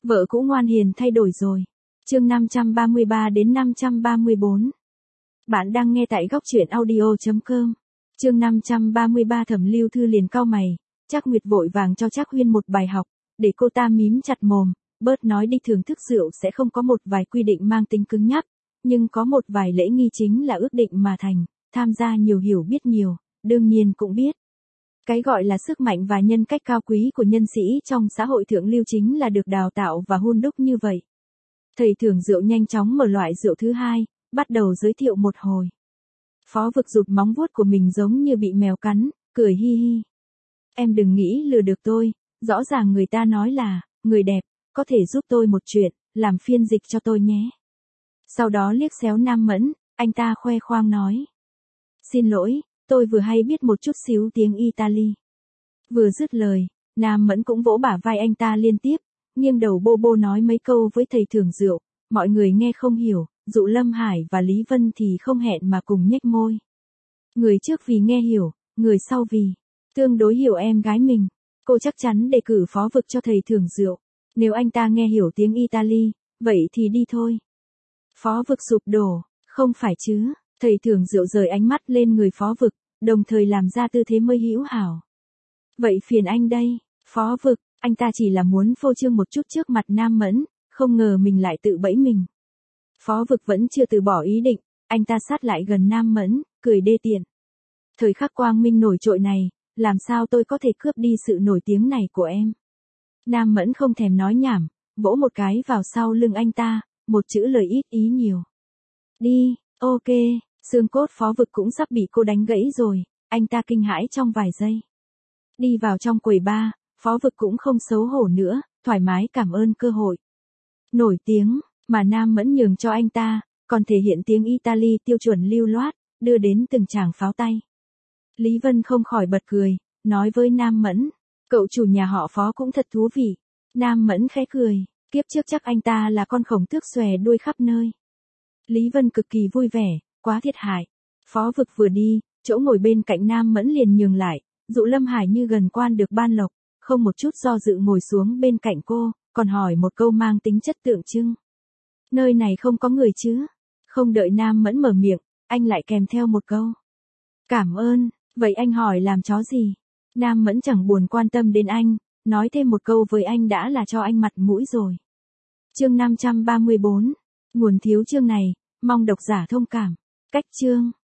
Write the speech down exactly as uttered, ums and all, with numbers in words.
Vợ cũ ngoan hiền thay đổi rồi. Chương năm trăm ba mươi ba đến năm trăm ba mươi bốn. Bạn đang nghe tại góc truyện audio chấm com. Chương năm trăm ba mươi ba. Thẩm Lưu Thư liền cau mày, Trác Nguyệt vội vàng cho Trác Huyên một bài học, để cô ta mím chặt mồm, bớt nói đi. Thưởng thức rượu sẽ không có một vài quy định mang tính cứng nhắc, nhưng có một vài lễ nghi chính là ước định mà thành, tham gia nhiều hiểu biết nhiều, đương nhiên cũng biết. Cái gọi là sức mạnh và nhân cách cao quý của nhân sĩ trong xã hội thượng lưu chính là được đào tạo và hun đúc như vậy. Thầy thưởng rượu nhanh chóng mở loại rượu thứ hai, bắt đầu giới thiệu một hồi. Phó Vực rụt móng vuốt của mình giống như bị mèo cắn, cười hi hi. Em đừng nghĩ lừa được tôi, rõ ràng người ta nói là, người đẹp, có thể giúp tôi một chuyện, làm phiên dịch cho tôi nhé. Sau đó liếc xéo Nam Mẫn, anh ta khoe khoang nói. Xin lỗi, tôi vừa hay biết một chút xíu tiếng Italy. Vừa dứt lời, Nam Mẫn cũng vỗ bả vai anh ta liên tiếp, nghiêng đầu bô bô nói mấy câu với thầy thưởng rượu, mọi người nghe không hiểu, dụ Lâm Hải và Lý Vân thì không hẹn mà cùng nhếch môi. Người trước vì nghe hiểu, người sau vì tương đối hiểu em gái mình, cô chắc chắn đề cử Phó Vực cho thầy thưởng rượu. Nếu anh ta nghe hiểu tiếng Italy, vậy thì đi thôi. Phó Vực sụp đổ, không phải chứ. Thầy thưởng rượu rời ánh mắt lên người Phó Vực, đồng thời làm ra tư thế mới hữu hảo. Vậy phiền anh đây, Phó Vực, anh ta chỉ là muốn phô trương một chút trước mặt Nam Mẫn, không ngờ mình lại tự bẫy mình. Phó Vực vẫn chưa từ bỏ ý định, anh ta sát lại gần Nam Mẫn, cười đê tiện. Thời khắc quang minh nổi trội này, làm sao tôi có thể cướp đi sự nổi tiếng này của em. Nam Mẫn không thèm nói nhảm, vỗ một cái vào sau lưng anh ta, một chữ lời ít ý nhiều. Đi, ok. Xương cốt Phó Vực cũng sắp bị cô đánh gãy rồi, anh ta kinh hãi trong vài giây. Đi vào trong quầy bar, Phó Vực cũng không xấu hổ nữa, thoải mái cảm ơn cơ hội. Nổi tiếng, mà Nam Mẫn nhường cho anh ta, còn thể hiện tiếng Italy tiêu chuẩn lưu loát, đưa đến từng tràng pháo tay. Lý Vân không khỏi bật cười, nói với Nam Mẫn, cậu chủ nhà họ Phó cũng thật thú vị. Nam Mẫn khẽ cười, kiếp trước chắc anh ta là con khổng tước xòe đuôi khắp nơi. Lý Vân cực kỳ vui vẻ. Quá thiệt hại. Phó Vực vừa đi, chỗ ngồi bên cạnh Nam Mẫn liền nhường lại, dụ Lâm Hải như gần quan được ban lộc, không một chút do dự ngồi xuống bên cạnh cô, còn hỏi một câu mang tính chất tượng trưng. Nơi này không có người chứ? Không đợi Nam Mẫn mở miệng, anh lại kèm theo một câu. Cảm ơn, vậy anh hỏi làm chó gì? Nam Mẫn chẳng buồn quan tâm đến anh, nói thêm một câu với anh đã là cho anh mặt mũi rồi. Chương năm trăm ba mươi bốn. Nguồn thiếu chương này, mong độc giả thông cảm. Cách chương